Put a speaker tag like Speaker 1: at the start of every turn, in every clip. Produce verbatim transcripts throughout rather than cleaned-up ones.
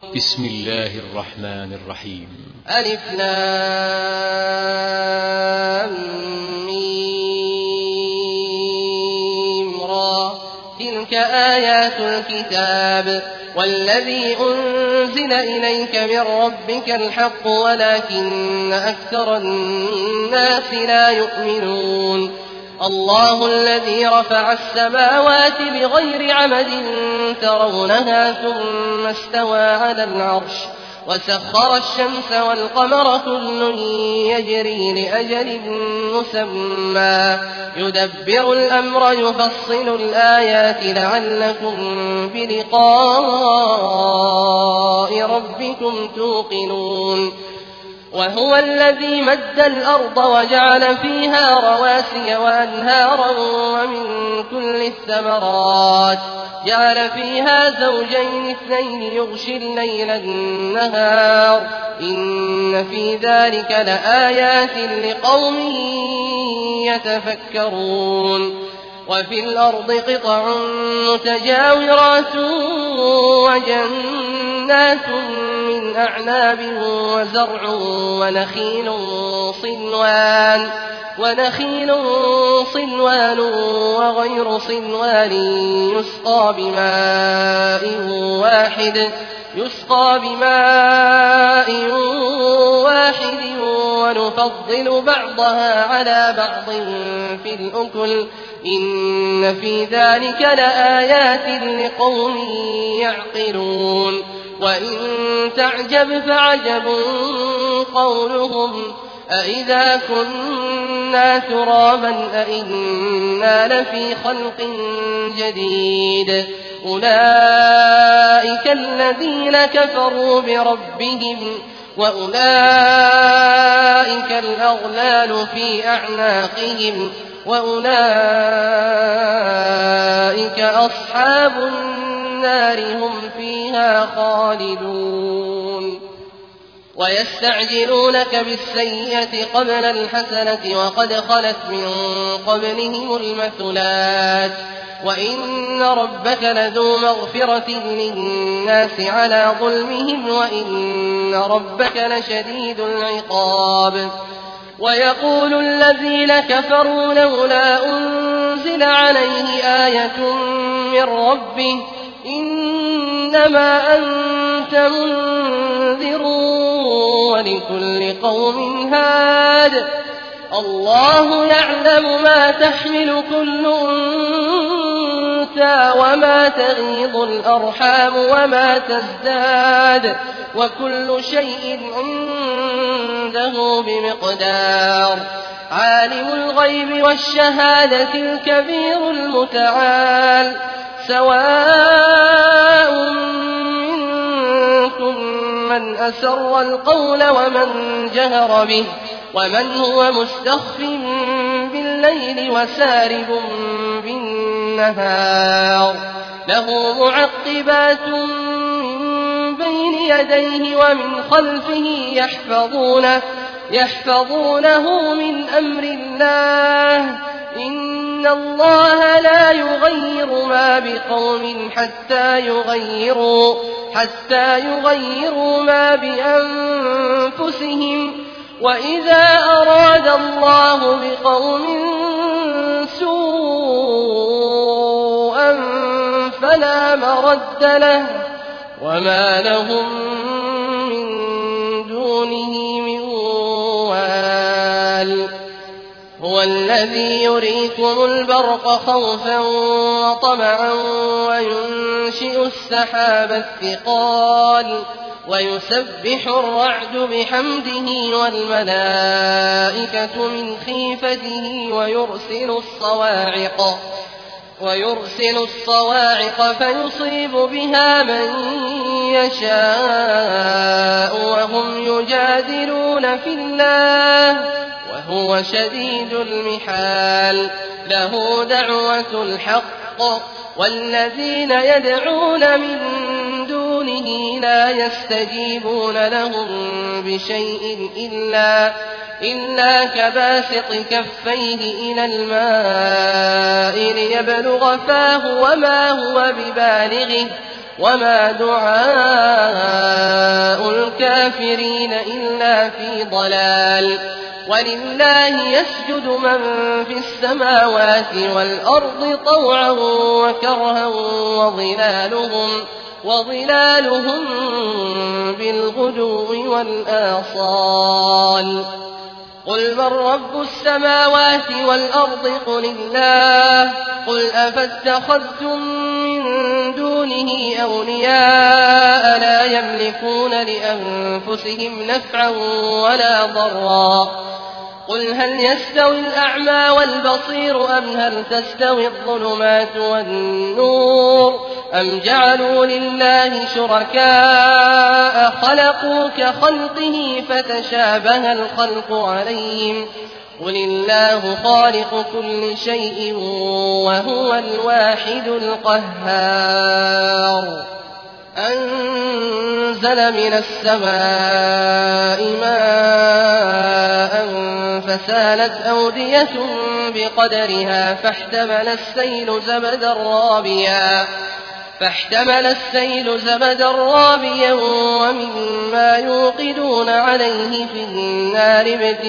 Speaker 1: بسم الله الرحمن الرحيم.
Speaker 2: ألف لام ميم را، تلك آيات الكتاب والذي أنزل إليك من ربك الحق ولكن أكثر الناس لا يؤمنون. الله الذي رفع السماوات بغير عمد ترونها ثم استوى على العرش وسخر الشمس والقمر كل يجري لأجل مسمى يدبر الأمر يفصل الآيات لعلكم بلقاء ربكم توقنون. وهو الذي مد الأرض وجعل فيها رواسي وأنهارا ومن كل الثمرات جعل فيها زوجين اثنين يغشي الليل النهار إن في ذلك لآيات لقوم يتفكرون. وفي الأرض قطع متجاورات وجنات من أعناب وزرع ونخيل صنوان ونخيل صنوان وغير صنوان يسقى بماء واحد يسقى بماء واحد ونفضل بعضها على بعض في الأكل إن في ذلك لآيات لقوم يعقلون. وإن تعجب فعجب قولهم أإذا كنا ترابا أإنا لفي خلق جديد أولئك الذين كفروا بربهم وأولئك الأغلال في أعناقهم وأولئك أصحاب النار هم فيها خالدون. ويستعجلونك بالسيئة قبل الحسنة وقد خلت من قبلهم المثلات وإن ربك لذو مغفرة للناس على ظلمهم وإن ربك لشديد العقاب. ويقول الذين كفروا لولا أنزل عليه آية من ربه إنما أنت منذر ولكل قوم هاد الله يعلم ما تحمل كل أنثى وما تغيض الأرحام وما تزداد وكل شيء عنده بمقدار. عالم الغيب والشهادة الكبير المتعال سواء منكم من أسر القول ومن جهر به ومن هو مستخف بالليل وسارب بالنهار له معقبات من بين يديه ومن خلفه يحفظونه يحفظونه من أمر الله إن الله لا يغير ما بقوم حتى يغيروا حتى يغيروا ما بأنفسهم وإذا أراد الله بقوم سوءا فلا مرد له وما لهم من دونه من وال. هو الذي يريكم البرق خوفا وطمعا وينشئ السحاب الثقال ويسبح الرعد بحمده والملائكة من خيفته ويرسل الصواعق ويرسل الصواعق فيصيب بها من يشاء وهم يجادلون في الله وهو شديد المحال. له دعوة الحق والذين يدعون من دونه لا يستجيبون لهم بشيء إلا إلا كباسط كفيه إلى الماء ليبلغ فاه وما هو ببالغه وما دعاء الكافرين إلا في ضلال. ولله يسجد من في السماوات والأرض طوعا وكرها وظلالهم, وظلالهم بالغدو والآصال. قل من رب السماوات والأرض قل الله. قل أفاتخذتم من دونه أولياء لا يملكون لأنفسهم نفعا ولا ضرا. قل هل يستوي الأعمى والبصير أم هل تستوي الظلمات والنور أم جعلوا لله شركاء خلقوا كخلقه فتشابه الخلق عليهم. قل الله خالق كل شيء وهو الواحد القهار. أنزل من السماء ماء فسالت أودية بقدرها فاحتمل السيل زبدا رابيا فاحتمل السيل زبدا رابيا ومما يوقدون عليه في النار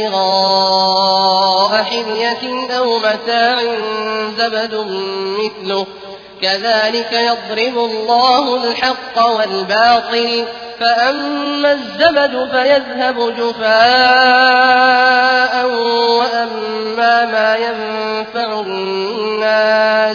Speaker 2: ابتغاء حلية أو متاع زبد مثله كذلك يضرب الله الحق والباطل. فأما الزبد فيذهب جفاء وأما ما ينفع الناس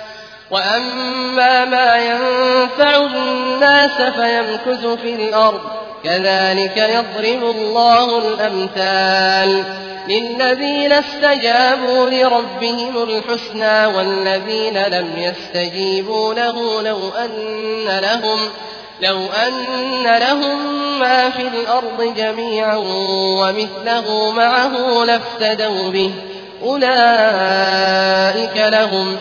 Speaker 2: وأما ما ينفع الناس فيمكث في الأرض كذلك يضرب الله الأمثال. للذين استجابوا لربهم الحسنى والذين لم يستجيبوا له لو أن لهم لو أن لهم ما في الأرض جميعا ومثله معه لافتدوا به أولئك لهم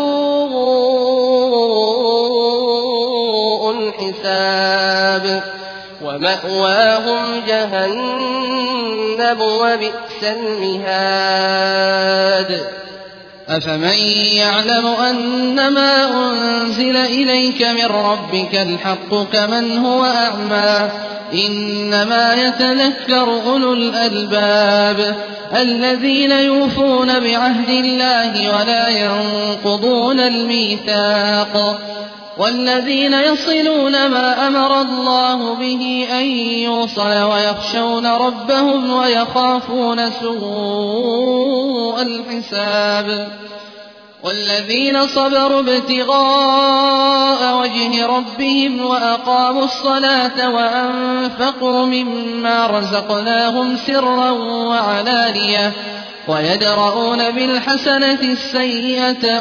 Speaker 2: سوء الحساب ومأواهم جهنم وبئس المهاد.
Speaker 3: أفمن يعلم أنما أنزل إليك من ربك الحق كمن هو أعمى إنما يتذكر أولو الألباب الذين يوفون بعهد الله ولا ينقضون الميثاق والذين يصلون ما أمر الله به أن يوصل ويخشون ربهم ويخافون سوء الحساب. والذين صبروا ابتغاء وجه ربهم وأقاموا الصلاة وأنفقوا مما رزقناهم سرا وعلانية ويدرؤون بالحسنة السيئة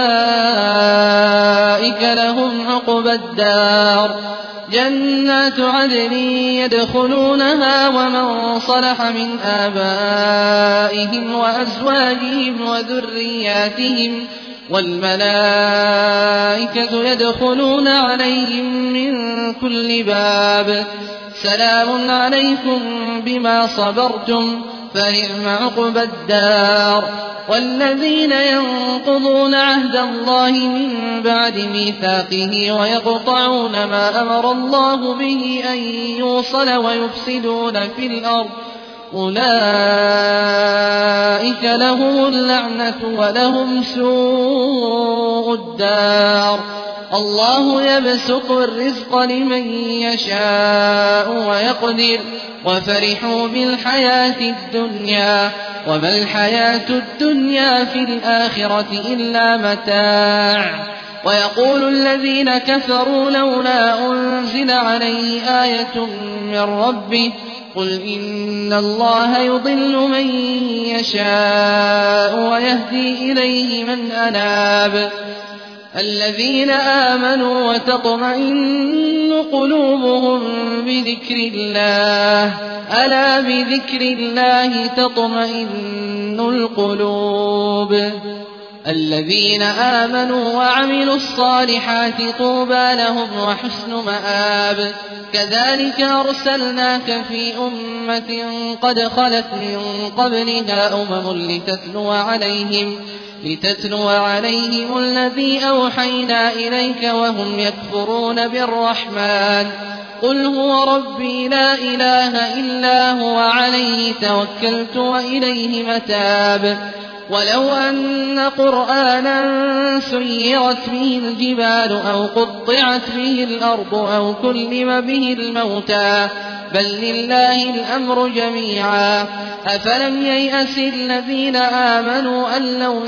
Speaker 3: أولئك لهم عقبى الدار جنات عدن يدخلونها ومن صلح من آبائهم وأزواجهم وذرياتهم والملائكة يدخلون عليهم من كل باب سلام عليكم بما صبرتم فنعم عقبى الدار. والذين ينقضون عهد الله من بعد ميثاقه ويقطعون ما أمر الله به أن يوصل ويفسدون في الأرض أولئك لهم اللعنة ولهم سوء الدار. الله يبسط الرزق لمن يشاء ويقدر وفرحوا بالحياة الدنيا وما الحياة الدنيا في الآخرة إلا متاع. ويقول الذين كفروا لولا أنزل عليه آية من ربه قل إن الله يضل من يشاء ويهدي إليه من أناب. الذين آمنوا وتطمئن قلوبهم بذكر الله ألا بذكر الله تطمئن القلوب. الذين آمنوا وعملوا الصالحات طوبى لهم وحسن مآب. كذلك أرسلناك في أمة قد خلت من قبلها أمم لتتلو عليهم لتتلو عليهم الذي أوحينا إليك وهم يكفرون بالرحمن قل هو ربي لا إله إلا هو عليه توكلت وإليه متاب ولو أن قرآنا سيرت به الجبال أو قطعت به الأرض أو كلم به الموتى بل لله الأمر جميعا أفلم ييأس الذين آمنوا أن لو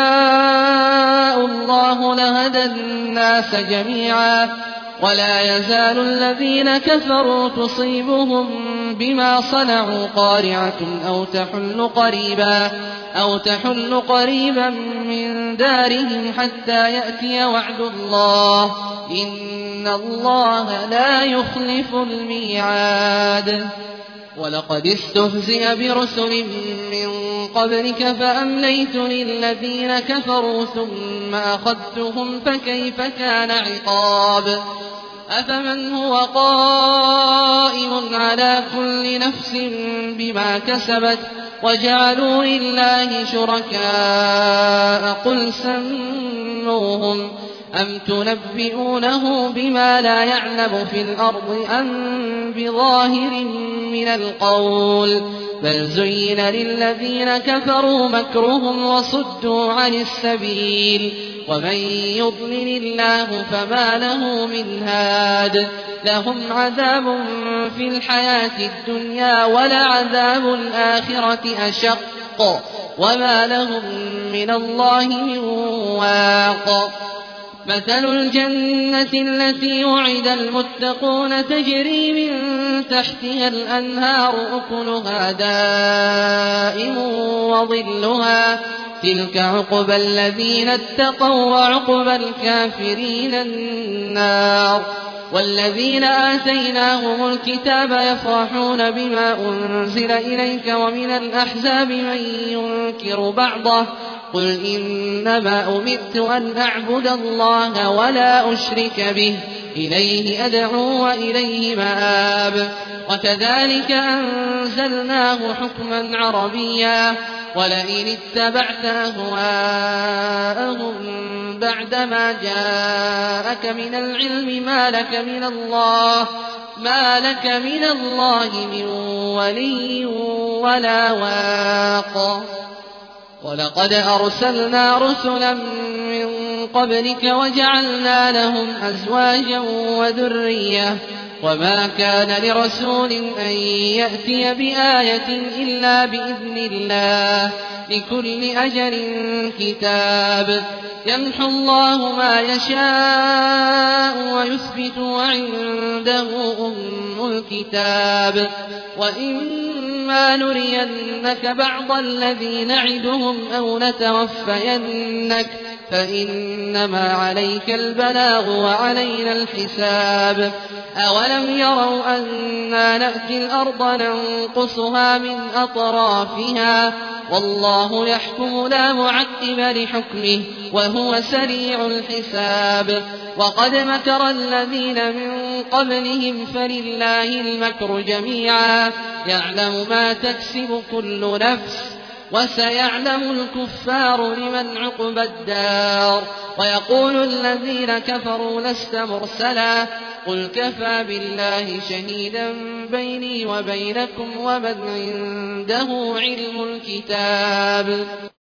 Speaker 3: يشاء الله لهدى الناس جميعا ولا يزال الذين كفروا تصيبهم بما صنعوا قارعة أو تحل قريبا أو تحل قريبا من دارهم حتى يأتي وعد الله إن الله لا يخلف الميعاد ولقد استهزئ برسل من قبلك فأمليت للذين كفروا ثم أخذتهم فكيف كان عقاب أفمن هو قائم على كل نفس بما كسبت وجعلوا لله شركاء قل سموهم أم تنبئونه بما لا يعلم في الأرض أم بظاهر من القول بل زين للذين كفروا مكرهم وصدوا عن السبيل ومن يضلل الله فما له من هاد لهم عذاب في الحياة الدنيا ولعذاب الآخرة أشق وما لهم من الله من واق مثل الجنة التي وعد المتقون تجري من تحتها الأنهار أكلها دائم وظلها تلك عقبى الذين اتقوا وعقبى الكافرين النار والذين آتيناهم الكتاب يفرحون بما أنزل إليك ومن الأحزاب من ينكر بعضه قل إنما أمرت أن أعبد الله ولا أشرك به إليه أدعو وإليه مآب وكذلك أنزلناه حكما عربيا ولئن اتبعت أهواءهم بعدما جاءك من العلم ما لك من الله ما لك من الله من ولي ولا واق ولقد أرسلنا رسلا من قبلك وجعلنا لهم أزواجا وذرية وما كان لرسول أن يأتي بآية إلا بإذن الله لكل أجل كتاب يمحو الله ما يشاء ويثبت وعنده أم الكتاب وإما نرينك بعض الذي نعدهم أو نتوفينك فإنما عليك البلاغ وعلينا الحساب أولم يروا أنا نأتي الأرض ننقصها من أطرافها والله يحكم لا معقب لحكمه وهو سريع الحساب وقد مكر الذين من قبلهم فلله المكر جميعا يعلم ما تكسب كل نفس وسيعلم الكفار لمن عقبى الدار ويقول الذين كفروا لست مرسلا قل كفى بالله شهيدا بيني وبينكم ومن عنده علم الكتاب